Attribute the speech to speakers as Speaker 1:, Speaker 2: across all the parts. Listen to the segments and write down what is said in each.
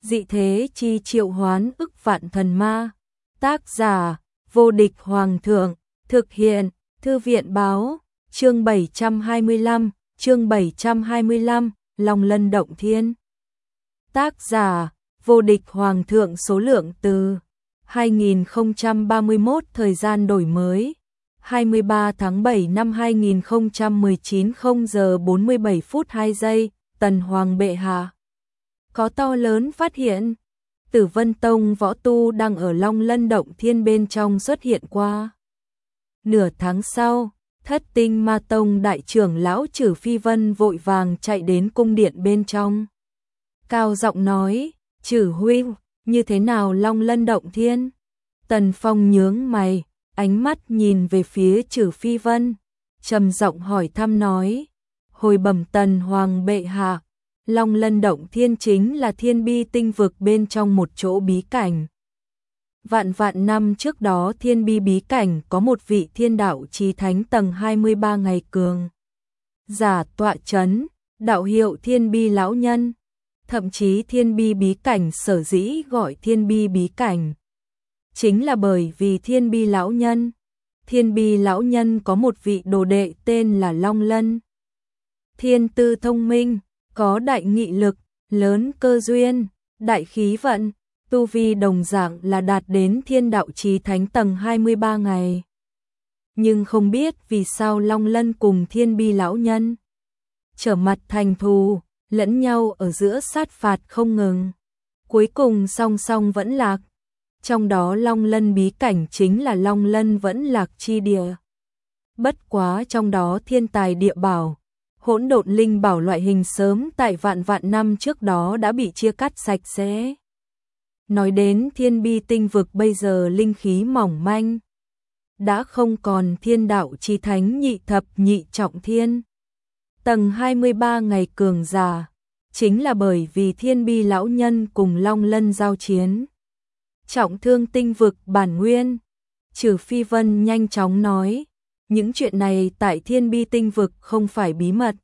Speaker 1: dị thế chi triệu hoán ức vạn thần ma. Tác giả, vô địch hoàng thượng, thực hiện, thư viện báo, chương 725, Long Lân Động Thiên. Tác giả, vô địch hoàng thượng, số lượng từ 2031, thời gian đổi mới 23 tháng 7 năm 2019, 0 giờ 47 phút 2 giây, Tần Hoàng bệ hạ có to lớn phát hiện. Tử Vân Tông võ tu đang ở Long Lân Động Thiên bên trong xuất hiện qua. Nửa tháng sau, Thất Tinh Ma Tông đại trưởng lão Trử Phi Vân vội vàng chạy đến cung điện bên trong. Cao giọng nói, Trử huynh, như thế nào Long Lân Động Thiên? Tần Phong nhướng mày, ánh mắt nhìn về phía Trử Phi Vân, trầm giọng hỏi thăm nói, hồi bẩm Tần Hoàng bệ hạ, Long Lân Động Thiên chính là Thiên Bi tinh vực bên trong một chỗ bí cảnh. Vạn năm trước đó Thiên Bi bí cảnh có một vị thiên đạo chí thánh tầng 23 ngày cường giả tọa chấn, đạo hiệu Thiên Bi lão nhân. Thậm chí Thiên Bi bí cảnh sở dĩ gọi Thiên Bi bí cảnh chính là bởi vì Thiên Bi lão nhân. Thiên Bi lão nhân có một vị đồ đệ tên là Long Lân. Thiên tư thông minh, có đại nghị lực, lớn cơ duyên, đại khí vận, tu vi đồng dạng là đạt đến thiên đạo chí thánh tầng 23 ngày. Nhưng không biết vì sao Long Lân cùng Thiên Bi lão nhân trở mặt thành thù, lẫn nhau ở giữa sát phạt không ngừng. Cuối cùng song song vẫn lạc. Trong đó Long Lân bí cảnh chính là Long Lân vẫn lạc chi địa. Bất quá trong đó thiên tài địa bảo, hỗn độn linh bảo loại hình sớm tại vạn năm trước đó đã bị chia cắt sạch sẽ. Nói đến Thiên Bi tinh vực bây giờ linh khí mỏng manh, đã không còn thiên đạo chí thánh nhị thập nhị trọng thiên tầng 23 ngày cường giả, chính là bởi vì Thiên Bi lão nhân cùng Long Lân giao chiến, trọng thương tinh vực bản nguyên. Trử Phi Vân nhanh chóng nói, những chuyện này tại Thiên Bi tinh vực không phải bí mật,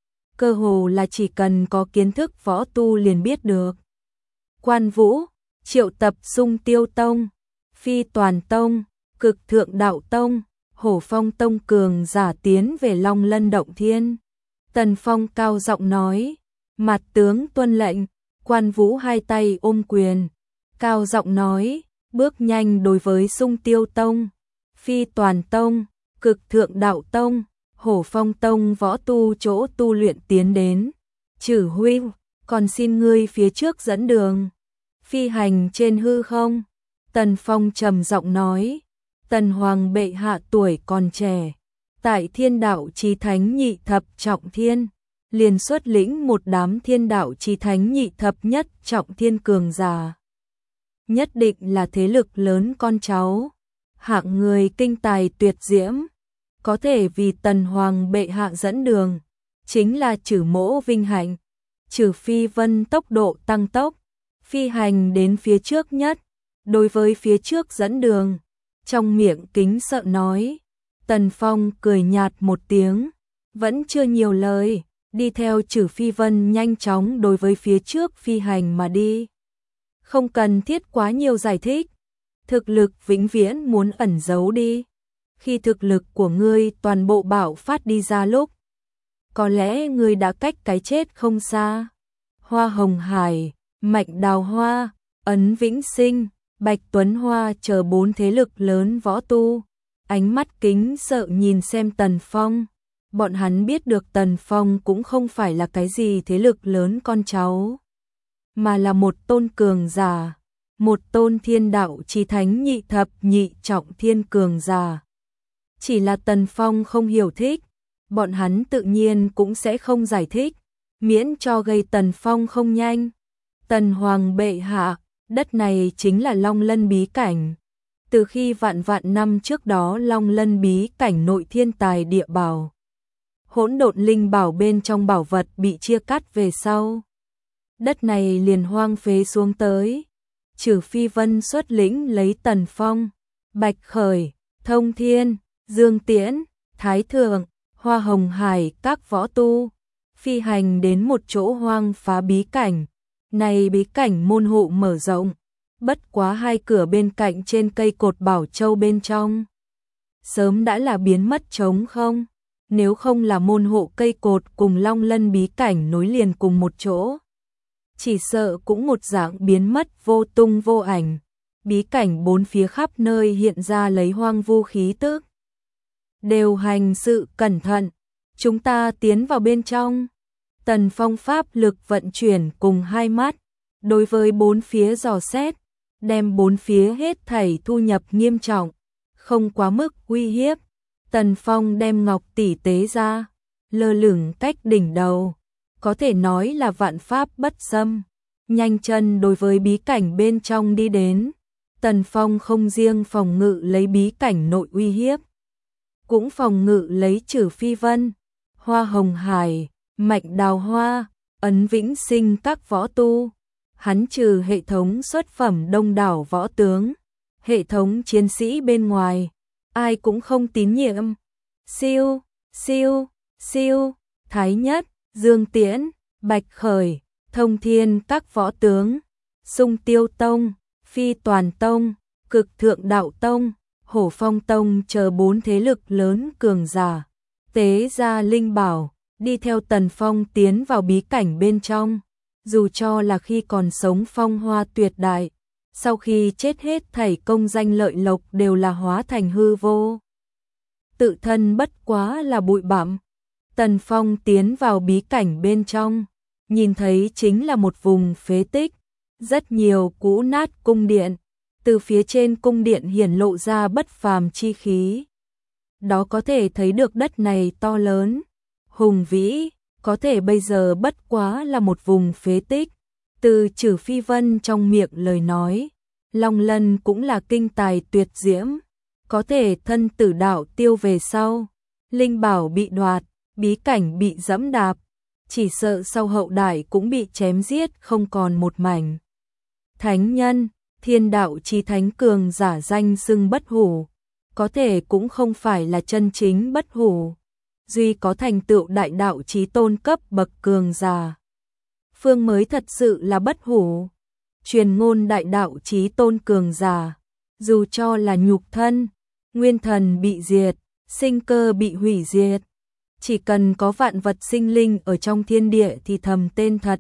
Speaker 1: cơ hồ là chỉ cần có kiến thức võ tu liền biết được. Quan Vũ triệu tập Sung Tiêu Tông, Phi Toàn Tông, Cực Thượng Đạo Tông, Hổ Phong Tông cường giả tiến về Long Lân Động Thiên. Tần Phong cao giọng nói, mặt tướng tuân lệnh. Quan Vũ hai tay ôm quyền, cao giọng nói, bước nhanh đối với Sung Tiêu Tông, Phi Toàn Tông, Cực Thượng Đạo Tông, Hổ Phong Tông võ tu chỗ tu luyện tiến đến. Trử huynh, còn xin ngươi phía trước dẫn đường, phi hành trên hư không. Tần Phong trầm giọng nói, Tần Hoàng bệ hạ tuổi còn trẻ, tại thiên đạo chí thánh nhị thập trọng thiên, liền xuất lĩnh một đám thiên đạo chí thánh nhị thập nhất trọng thiên cường giả. Nhất định là thế lực lớn con cháu, hạng người kinh tài tuyệt diễm, có thể vì Tần Hoàng bệ hạ dẫn đường, chính là Trử mỗ vinh hạnh. Trử Phi Vân tốc độ tăng tốc, phi hành đến phía trước nhất, đối với phía trước dẫn đường, trong miệng kính sợ nói. Tần Phong cười nhạt một tiếng, vẫn chưa nhiều lời, đi theo Trử Phi Vân nhanh chóng đối với phía trước phi hành mà đi. Không cần thiết quá nhiều giải thích, thực lực vĩnh viễn muốn ẩn giấu đi. Khi thực lực của ngươi toàn bộ bạo phát đi ra lúc, có lẽ ngươi đã cách cái chết không xa. Hoa Hồng Hải, Mạnh Đào Hoa, Ấn Vĩnh Sinh, Bạch Tuấn Hoa chờ 4 thế lực lớn võ tu, ánh mắt kính sợ nhìn xem Tần Phong. Bọn hắn biết được Tần Phong cũng không phải là cái gì thế lực lớn con cháu, mà là một tôn cường giả, một tôn thiên đạo chí thánh nhị thập nhị trọng thiên cường giả. Chỉ là Tần Phong không hiểu thích, bọn hắn tự nhiên cũng sẽ không giải thích, miễn cho gây Tần Phong không nhanh. Tần Hoàng bệ hạ, đất này chính là Long Lân bí cảnh. Từ khi vạn năm trước đó Long Lân bí cảnh nội thiên tài địa bảo, hỗn độn linh bảo bên trong bảo vật bị chia cắt về sau, đất này liền hoang phế xuống tới. Trử Phi Vân xuất lĩnh lấy Tần Phong, Bạch Khởi, Thông Thiên, Dương Tiễn, Thái Thượng, Hoa Hồng Hải các võ tu, phi hành đến một chỗ hoang phá bí cảnh, Này bí cảnh môn hộ mở rộng, bất quá hai cửa bên cạnh trên cây cột bảo châu bên trong. Sớm đã là biến mất trống không, nếu không là môn hộ cây cột cùng Long Lân bí cảnh nối liền cùng một chỗ. Chỉ sợ cũng một dạng biến mất vô tung vô ảnh, bí cảnh bốn phía khắp nơi hiện ra lấy hoang vu khí tức. Đều hành sự cẩn thận, chúng ta tiến vào bên trong. Tần Phong pháp lực vận chuyển cùng hai mắt, đối với bốn phía dò xét, đem bốn phía hết thảy thu nhập nghiêm trọng, không quá mức uy hiếp. Tần Phong đem ngọc tỷ tế ra, lơ lửng cách đỉnh đầu, có thể nói là vạn pháp bất xâm, nhanh chân đối với bí cảnh bên trong đi đến. Tần Phong không riêng phòng ngự lấy bí cảnh nội uy hiếp, cũng phòng ngự lấy Trử Phi Vân, Hoa Hồng Hải, Mạch Đào Hoa, Ấn Vĩnh Sinh các võ tu. Hắn trừ hệ thống xuất phẩm đông đảo võ tướng, hệ thống chiến sĩ bên ngoài, ai cũng không tín nhiệm. Siêu, siêu, siêu, Thái Nhất, Dương Tiễn, Bạch Khởi, Thông Thiên các võ tướng, Sung Tiêu Tông, Phi Toàn Tông, Cực Thượng Đạo Tông, Hổ Phong Tông chờ bốn thế lực lớn cường giả, tế ra linh bảo, đi theo Tần Phong tiến vào bí cảnh bên trong. Dù cho là khi còn sống phong hoa tuyệt đại, sau khi chết hết thảy công danh lợi lộc đều là hóa thành hư vô. Tự thân bất quá là bụi bặm. Tần Phong tiến vào bí cảnh bên trong, nhìn thấy chính là một vùng phế tích, rất nhiều cũ nát cung điện, từ phía trên cung điện hiển lộ ra bất phàm chi khí. Đó có thể thấy được đất này to lớn, hùng vĩ, có thể bây giờ bất quá là một vùng phế tích. Từ Trử Phi Vân trong miệng lời nói, Long Lân cũng là kinh tài tuyệt diễm, có thể thân tử đạo tiêu về sau, linh bảo bị đoạt, bí cảnh bị dẫm đạp, chỉ sợ sau hậu đại cũng bị chém giết không còn một mảnh. Thánh nhân, thiên đạo chí thánh cường giả danh xưng bất hủ, có thể cũng không phải là chân chính bất hủ, duy có thành tựu đại đạo chí tôn cấp bậc cường giả. Phương mới thật sự là bất hủ. Truyền ngôn đại đạo chí tôn cường giả, dù cho là nhục thân, nguyên thần bị diệt, sinh cơ bị hủy diệt, chỉ cần có vạn vật sinh linh ở trong thiên địa thì thầm tên thật,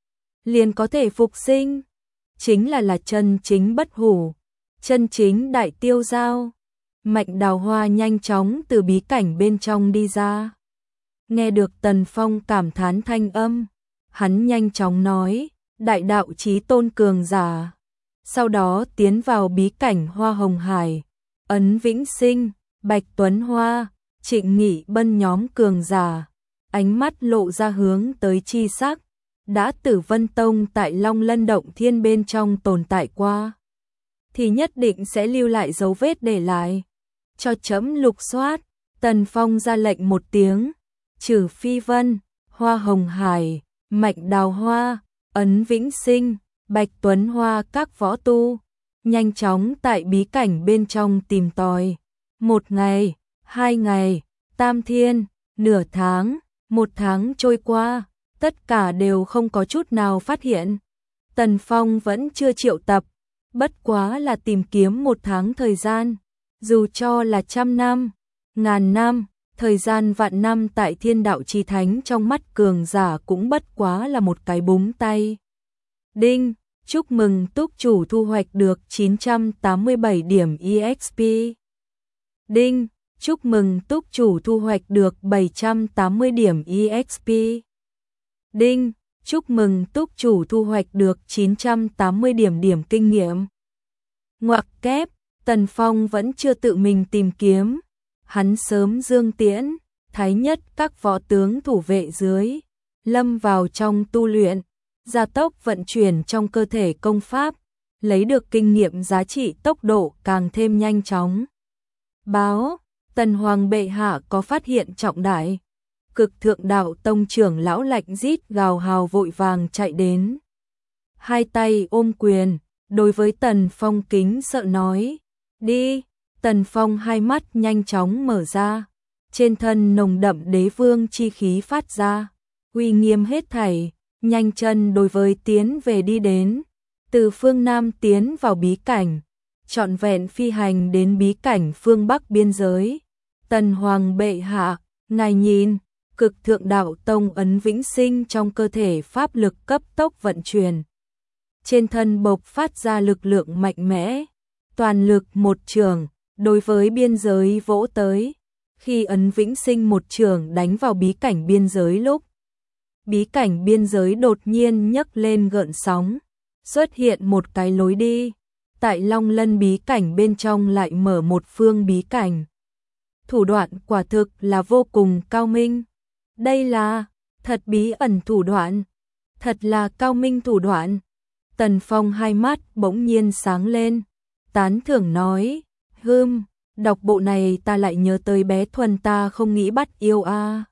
Speaker 1: liền có thể phục sinh, chính là chân chính bất hủ, chân chính đại tiêu giao. Mạch Đào Hoa nhanh chóng từ bí cảnh bên trong đi ra. Nghe được Tần Phong cảm thán thanh âm, hắn nhanh chóng nói, đại đạo chí tôn cường giả. Sau đó tiến vào bí cảnh Hoa Hồng Hải, Ấn Vĩnh Sinh, Bạch Tuấn Hoa, Trịnh Nghị Bân nhóm cường giả, ánh mắt lộ ra hướng tới chi sắc, đã Tử Vân Tông tại Long Lân Động Thiên bên trong tồn tại qua, thì nhất định sẽ lưu lại dấu vết để lại. Cho chấm lục soát. Tần Phong ra lệnh một tiếng, Trử Phi Vân, Hoa Hồng Hải, Mạch Đào Hoa, Ấn Vĩnh Sinh, Bạch Tuấn Hoa các võ tu, nhanh chóng tại bí cảnh bên trong tìm tòi. 1 ngày, 2 ngày, tam thiên, nửa tháng, 1 tháng trôi qua, tất cả đều không có chút nào phát hiện. Tần Phong vẫn chưa triệu tập, bất quá là tìm kiếm 1 tháng thời gian, dù cho là 100 năm, 1000 năm, thời gian vạn năm tại thiên đạo chí thánh trong mắt cường giả cũng bất quá là một cái búng tay. Đinh, chúc mừng túc chủ thu hoạch được 987 điểm EXP. Đinh, chúc mừng túc chủ thu hoạch được 780 điểm EXP. Đinh, chúc mừng túc chủ thu hoạch được 980 điểm kinh nghiệm. Ngoặc kép, Tần Phong vẫn chưa tự mình tìm kiếm, hắn sớm Dương Tiễn, Thái Nhất các võ tướng thủ vệ dưới, lâm vào trong tu luyện, gia tốc vận chuyển trong cơ thể công pháp, lấy được kinh nghiệm giá trị tốc độ càng thêm nhanh chóng. Báo, Tần Hoàng bệ hạ có phát hiện trọng đại. Cực Thượng Đạo Tông trưởng lão lạnh rít gào hào vội vàng chạy đến. Hai tay ôm quyền, đối với Tần Phong kính sợ nói, đi. Tần Phong hai mắt nhanh chóng mở ra, trên thân nồng đậm đế vương chi khí phát ra, uy nghiêm hết thảy, nhanh chân đối với tiến về đi đến, từ phương Nam tiến vào bí cảnh, trọn vẹn phi hành đến bí cảnh phương Bắc biên giới. Tần Hoàng bệ hạ, ngài nhìn, cực thượng đạo tông ấn vĩnh sinh trong cơ thể pháp lực cấp tốc vận chuyển. Trên thân bộc phát ra lực lượng mạnh mẽ, toàn lực một chưởng đối với biên giới vỗ tới. Khi ấn vĩnh sinh một chưởng đánh vào bí cảnh biên giới lúc, bí cảnh biên giới đột nhiên nhấc lên gợn sóng, xuất hiện một cái lối đi. Tại Long Lân bí cảnh bên trong lại mở một phương bí cảnh. Thủ đoạn quả thực là vô cùng cao minh. Đây là thật bí ẩn thủ đoạn, thật là cao minh thủ đoạn. Tần Phong hai mắt bỗng nhiên sáng lên, tán thưởng nói, đọc bộ này ta lại nhớ tới bé Thuần ta không nghĩ bắt yêu a.